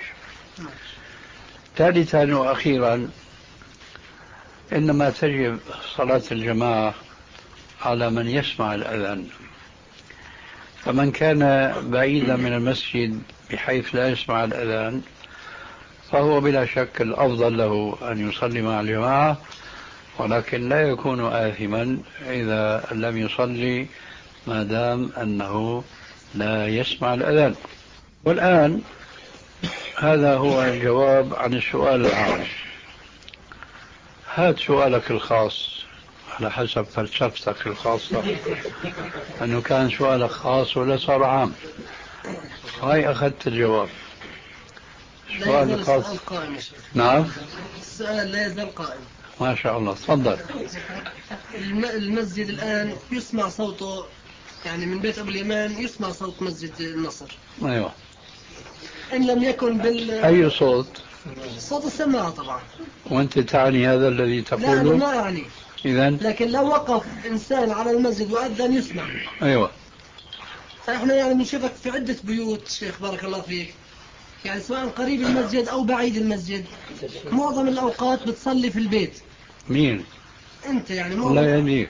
[SPEAKER 3] ثالثا وأخيرا إنما تجب صلاة الجماعة على من يسمع الأذان، فمن كان بعيدا من المسجد بحيث لا يسمع الأذان فهو بلا شك الأفضل له أن يصلي مع الجماعة، ولكن لا يكون آثما إذا لم يصلي ما دام أنه لا يسمع الأذان. والآن هذا هو الجواب عن السؤال العام. هات سؤالك الخاص على حسب فلسفتك الخاصة، أنه كان سؤالك خاص ولا صار عام. هاي أخذت الجواب.
[SPEAKER 8] السؤال الخاص قائم.
[SPEAKER 3] نعم
[SPEAKER 8] السؤال لا يزال قائم.
[SPEAKER 3] ما شاء الله، تفضل.
[SPEAKER 8] المسجد الآن يسمع صوته، يعني من بيت أبو اليمان يسمع صوت مسجد النصر.
[SPEAKER 3] أيوة.
[SPEAKER 8] إن لم يكن بال
[SPEAKER 3] أي صوت؟
[SPEAKER 8] صوت السماعة طبعا.
[SPEAKER 3] وأنت تعني هذا الذي تقوله؟
[SPEAKER 8] لا أنا ما أعني.
[SPEAKER 3] إذن؟
[SPEAKER 8] لكن لو وقف إنسان على المسجد وأذن يسمع.
[SPEAKER 3] أيوة.
[SPEAKER 8] فإحنا يعني بنشوفك في عدة بيوت شيخ بارك الله فيك، يعني سواء قريب المسجد أو بعيد المسجد، معظم الأوقات بتصلي في البيت.
[SPEAKER 3] مين؟
[SPEAKER 8] أنت يعني
[SPEAKER 3] الله يهديك.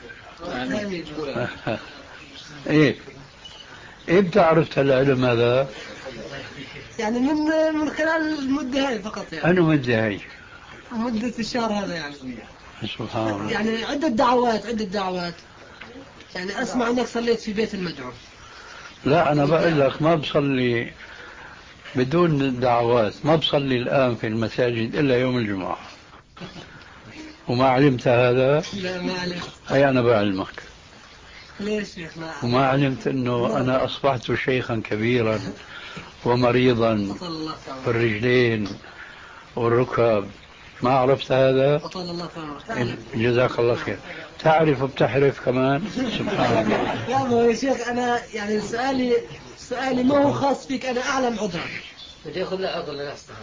[SPEAKER 3] إيه إيه بتعرف العلم هذا؟
[SPEAKER 8] يعني من من خلال المدة هاي فقط يعني.
[SPEAKER 3] أنا مدة هاي؟
[SPEAKER 8] مدة الشهر هذا يعني.
[SPEAKER 3] سبحان الله.
[SPEAKER 8] يعني عدة دعوات عدة دعوات يعني أسمع أنك صليت في بيت المدعو.
[SPEAKER 3] لا أنا بقول لك ما بصلي بدون دعوات، ما بصلي الآن في المساجد إلا يوم الجمعة. وما علمت هذا؟
[SPEAKER 8] لا ما علمت.
[SPEAKER 3] أي أنا بعلمك.
[SPEAKER 8] ليش يا أخي؟
[SPEAKER 3] وما علمت أنه أنا أصبحت شيخا كبيرا ومريضا في الرجلين والركب، ما عرفت هذا؟
[SPEAKER 8] أطال الله فعلا.
[SPEAKER 3] جزاك الله خير. تعرف وبتحرف كمان. سبحان الله.
[SPEAKER 8] لا يا شيخ أنا يعني سؤالي سؤالي ما هو خاص فيك، أنا أعلم عذرا.
[SPEAKER 6] بدي ياخذ له عذر لنفسه.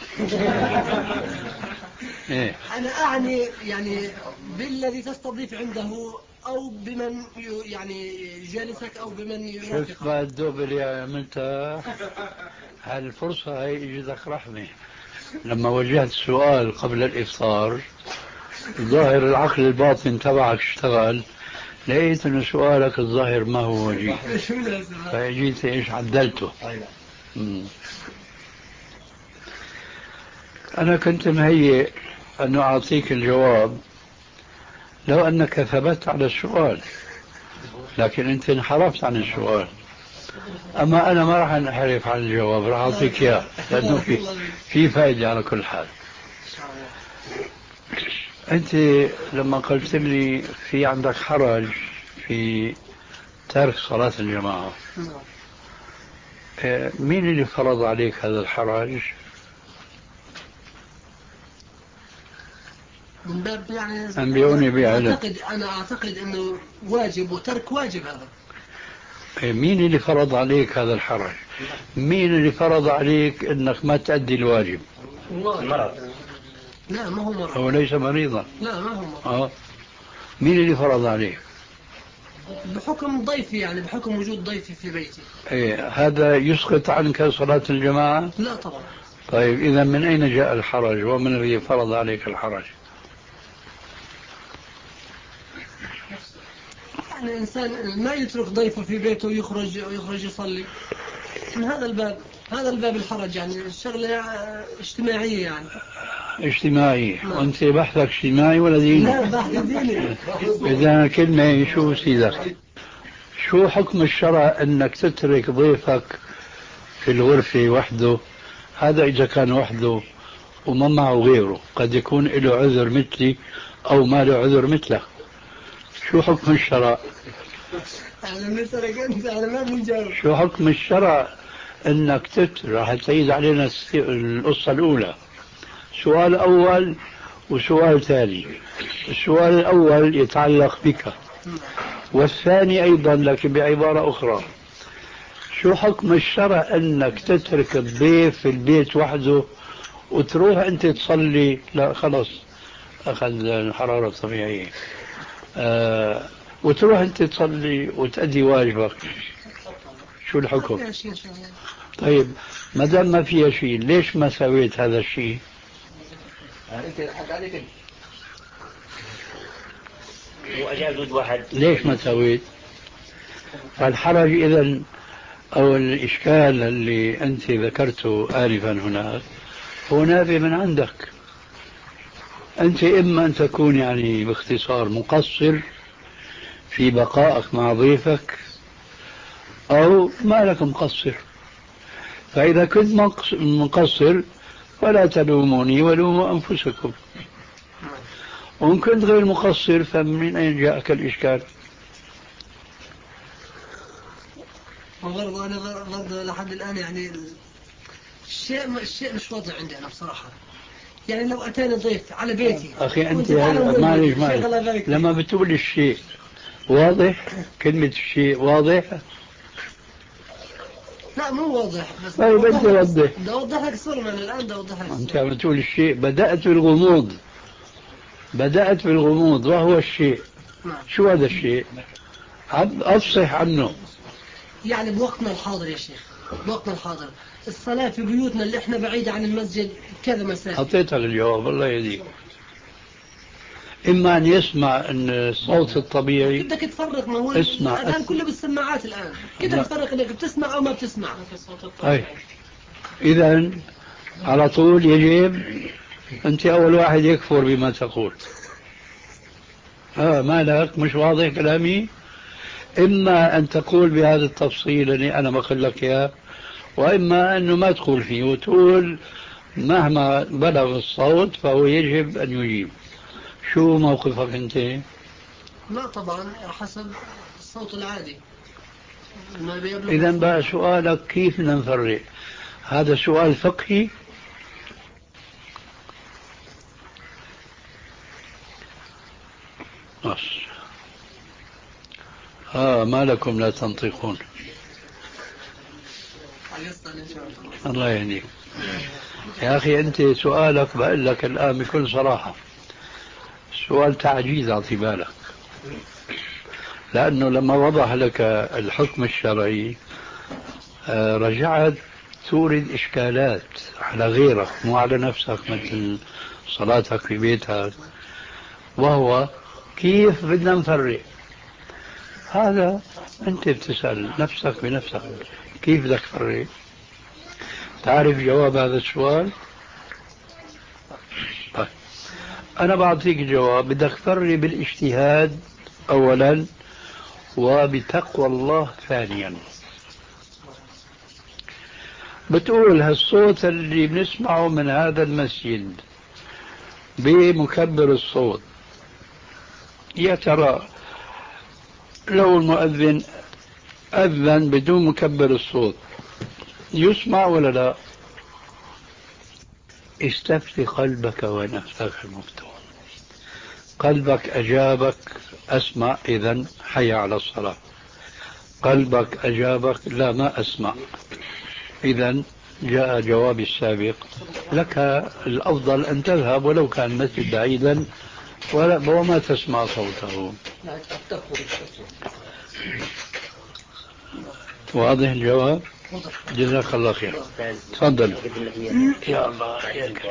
[SPEAKER 3] إيه؟
[SPEAKER 8] أنا أعني يعني بالذي تستضيف عنده أو بمن يعني جالسك أو بمن يرافقك.
[SPEAKER 3] شوف ما الدوب اللي عملتها، هالفرصة هي إجتك رحمة. لما وجهت السؤال قبل الإفطار ظاهر العقل الباطن تبعك اشتغل، لقيت أن سؤالك الظاهر ما هو وجيه، فجيت إيش عدلته. مم. أنا كنت مهيئ أن أعطيك الجواب لو أنك ثبت على السؤال، لكن أنت انحرفت عن السؤال. أما أنا ما راح أنحرف عن الجواب، راح أعطيك إياه لأنه في في فائدة على كل حال. أنت لما قلت لي في عندك حرج في ترك صلاة الجماعة، مين اللي فرض عليك هذا الحرج؟
[SPEAKER 8] من باب يعني
[SPEAKER 3] أنبئوني بعلم.
[SPEAKER 8] أعتقد أنا أعتقد أنه واجب وترك واجب. هذا
[SPEAKER 3] مين اللي فرض عليك هذا الحرج؟ مين اللي فرض عليك أنك ما تؤدي الواجب؟
[SPEAKER 6] المرض.
[SPEAKER 8] لا ما هو مرض.
[SPEAKER 3] هو ليس مريضا.
[SPEAKER 8] لا ما هو مرض.
[SPEAKER 3] آه. مين اللي فرض عليك؟
[SPEAKER 8] بحكم ضيفي، يعني بحكم وجود ضيفي في بيتي.
[SPEAKER 3] إيه هذا يسقط عنك صلاة الجماعة؟
[SPEAKER 8] لا طبعا.
[SPEAKER 3] طيب إذا من أين جاء الحرج ومن الذي فرض عليك الحرج؟
[SPEAKER 8] يعني الإنسان ما يترك ضيفه في بيته ويخرج ويخرج يصلي من هذا الباب. هذا الباب الحرج، يعني الشغلة اجتماعية يعني.
[SPEAKER 3] اجتماعي. وأنت بحثك اجتماعي ولا ديني؟
[SPEAKER 8] لا بحث ديني.
[SPEAKER 3] إذا كلمة شو سيدك؟ شو حكم الشرع أنك تترك ضيفك في الغرفة وحده؟ هذا إذا كان وحده وما معه غيره، قد يكون له عذر مثلي أو ما له عذر مثله. شو حكم الشرع؟
[SPEAKER 8] أنا مثلك أنت، أنا ما بنجاوب.
[SPEAKER 3] شو حكم الشرع أنك تترك؟ راح تعيد علينا القصة الأولى. سؤال أول وسؤال ثاني. السؤال الأول يتعلق بك، والثاني أيضا لكن بعبارة أخرى. شو حكم الشرع أنك تترك الضيف في البيت وحده وتروح أنت تصلي؟ لا خلص أخذ الحرارة الطبيعية. آه وتروح أنت تصلي وتأدي واجبك. شو الحكم؟ طيب ما دام ما فيها شيء، ليش ما سويت هذا الشيء؟ ليش ما سويت؟ فالحرج إذن أو الإشكال اللي أنت ذكرته آلفا هناك هو نابع من عندك أنت. إما أن تكون يعني باختصار مقصر في بقائك مع ضيفك، أو ما لك مقصر. فإذا كنت مقصر فلا تلوموني ولوموا أنفسكم، وإن كنت غير مقصر فمن أين جاءك الإشكال؟
[SPEAKER 8] وبرضه أنا برضه لحد الآن يعني الشيء الشيء مش واضح عندي أنا بصراحة. يعني لو أتاني ضيف على بيتي
[SPEAKER 3] أخي أنت معلش معلش لما بتقول الشيء واضح، كلمة الشيء واضح.
[SPEAKER 8] لا مو واضح بس.
[SPEAKER 3] طيب أنت وضح.
[SPEAKER 8] بدي أوضح لك الصورة من الآن، بدي أوضح لك.
[SPEAKER 3] أنت عم تقول الشيء، بدأت بالغموض بدأت بالغموض وهو الشيء. شو هذا الشيء؟ أفصح عنه.
[SPEAKER 8] يعني بوقتنا الحاضر يا شيخ، بوقتنا الحاضر الصلاة في بيوتنا اللي احنا بعيدة عن المسجد كذا مسافة.
[SPEAKER 3] حطيتها للجواب الله يهديك. إما أن يسمع أن الصوت الطبيعي.
[SPEAKER 8] بدك تفرق، ما هو
[SPEAKER 3] اسمع
[SPEAKER 8] الآن كله بالسماعات الآن، كده تفرق إنك بتسمع أو ما بتسمع.
[SPEAKER 3] أي إذا على طول يجب أنت أول واحد يكفر بما تقول. آه ما لك مش واضح كلامي؟ إما أن تقول بهذا التفصيل اللي أنا بقول لك إياه، وإما أنه ما تقول فيه وتقول مهما بلغ الصوت فهو يجب أن يجيب. شو موقفك أنت؟
[SPEAKER 8] لا طبعا حسب الصوت العادي.
[SPEAKER 3] إذا بقى سؤالك كيف نفرق؟ هذا سؤال فقهي. بس آه ما لكم لا تنطقون. الله يهنيك يا أخي. أنت سؤالك بقول لك الآن بكل صراحة سؤال تعجيز اعتبالك، لأنه لما وضح لك الحكم الشرعي رجعت تورد إشكالات على غيرك مو على نفسك، مثل صلاتك في بيتك، وهو كيف بدنا نفرق. هذا أنت بتسأل نفسك بنفسك كيف بدك تفرق. تعرف جواب هذا السؤال؟ طيب أنا بعطيك جواب. بدك تفرق بالاجتهاد أولا وبتقوى الله ثانيا. بتقول هالصوت اللي بنسمعه من هذا المسجد بمكبر الصوت، يا ترى لو المؤذن أذن بدون مكبر الصوت يسمع ولا لا؟ استفتي قلبك ونفسك المفتون. قلبك أجابك أسمع، إذن حي على الصلاة. قلبك أجابك لا ما أسمع، إذن جاء جوابي السابق. لك الأفضل أن تذهب ولو كان المسجد بعيدا وما تسمع صوته. واضح الجواب؟ جزاك الله خير. تفضل. يا الله حياك.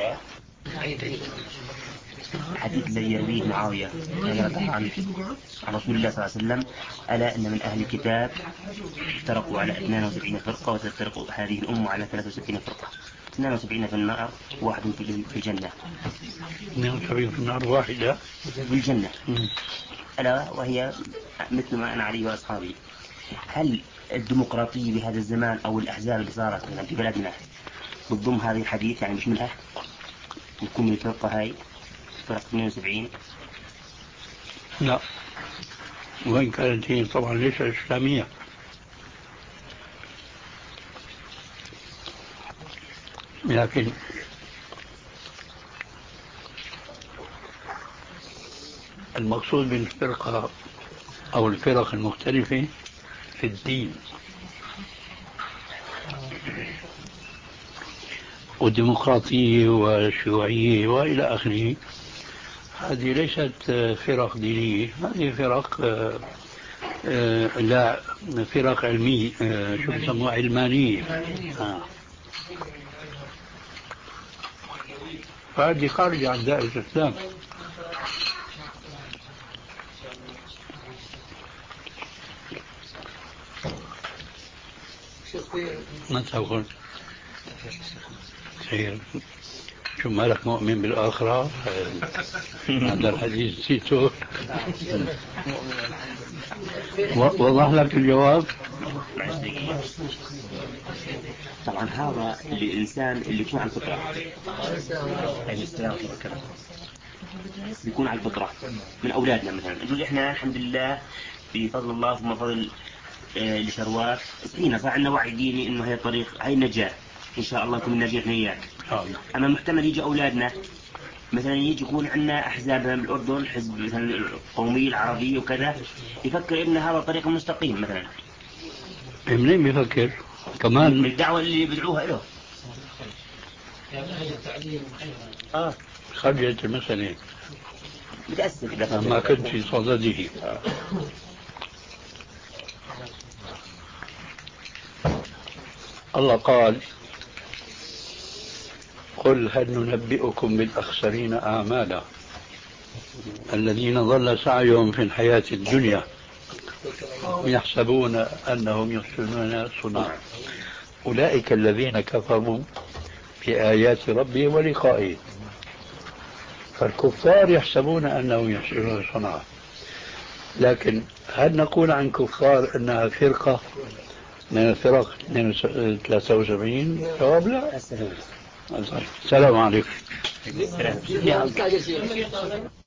[SPEAKER 9] الحديث الذي يرويه معاوية عن عن رسول الله صلى الله عليه وسلم: ألا إن من أهل الكتاب افترقوا على اثنين وسبعين فرقة وستفترق هذه الأمة على ثلاث وسبعين فرقة، اثنين وسبعين في النار واحد في الجنة.
[SPEAKER 3] اثنين وسبعين في النار واحدة
[SPEAKER 9] في الجنة. ألا وهي مثل ما أنا عليه وأصحابي. هل الديمقراطية بهذا الزمان أو الأحزاب اللي صارت في بلدنا بتضم هذه الحديث، يعني مش منها يكون من الفرقة هاي فرقة اثنين وسبعين؟
[SPEAKER 3] لا، وإن كانت هي طبعا ليس إسلامية. لكن المقصود بالفرقة أو الفرق المختلفة في الدين، والديمقراطية والشيوعية وإلى آخره، هذه ليست فرق دينية، هذه فرق لا فرق علمية، شو بيسموها علمانية. آه. فهذه خارجة عن دائرة الإسلام. ما تقول خير؟ شو مالك مؤمن بالآخرة؟ هذا الحديث سيتو. وضح لك الجواب.
[SPEAKER 9] طبعا هذا الإنسان اللي يكون على الفطرة بيكون على الفطرة من أولادنا مثلا. نقول إحنا الحمد لله بفضل الله ثم فضل آه لشروات فينا صار عندنا وعي ديني إنه هي طريق هاي النجاة إن شاء الله نكون ناجين إحنا إياك. أما محتمل يجي أولادنا مثلا يجي يكون عندنا أحزاب بالأردن، حزب مثلا القومي العربي وكذا، يفكر إن هذا طريق مستقيم مثلا.
[SPEAKER 3] منين بيفكر؟ كمان
[SPEAKER 9] من الدعوة اللي بدعوها له.
[SPEAKER 3] آه خرجت المسألة
[SPEAKER 9] متأسف
[SPEAKER 3] ما كنت في صدده. الله قال: قل هل ننبئكم بالأخسرين أعمالا الذين ضل سعيهم في الحياة الدنيا يحسبون أنهم يحسنون صنعا أولئك الذين كفروا بآيات ربهم ولقائه. فالكفار يحسبون أنهم يحسنون صنعا، لكن هل نقول عن كفار أنها فرقة من الفرق ثلاثة وسبعين؟ جواب لا. السلام عليكم.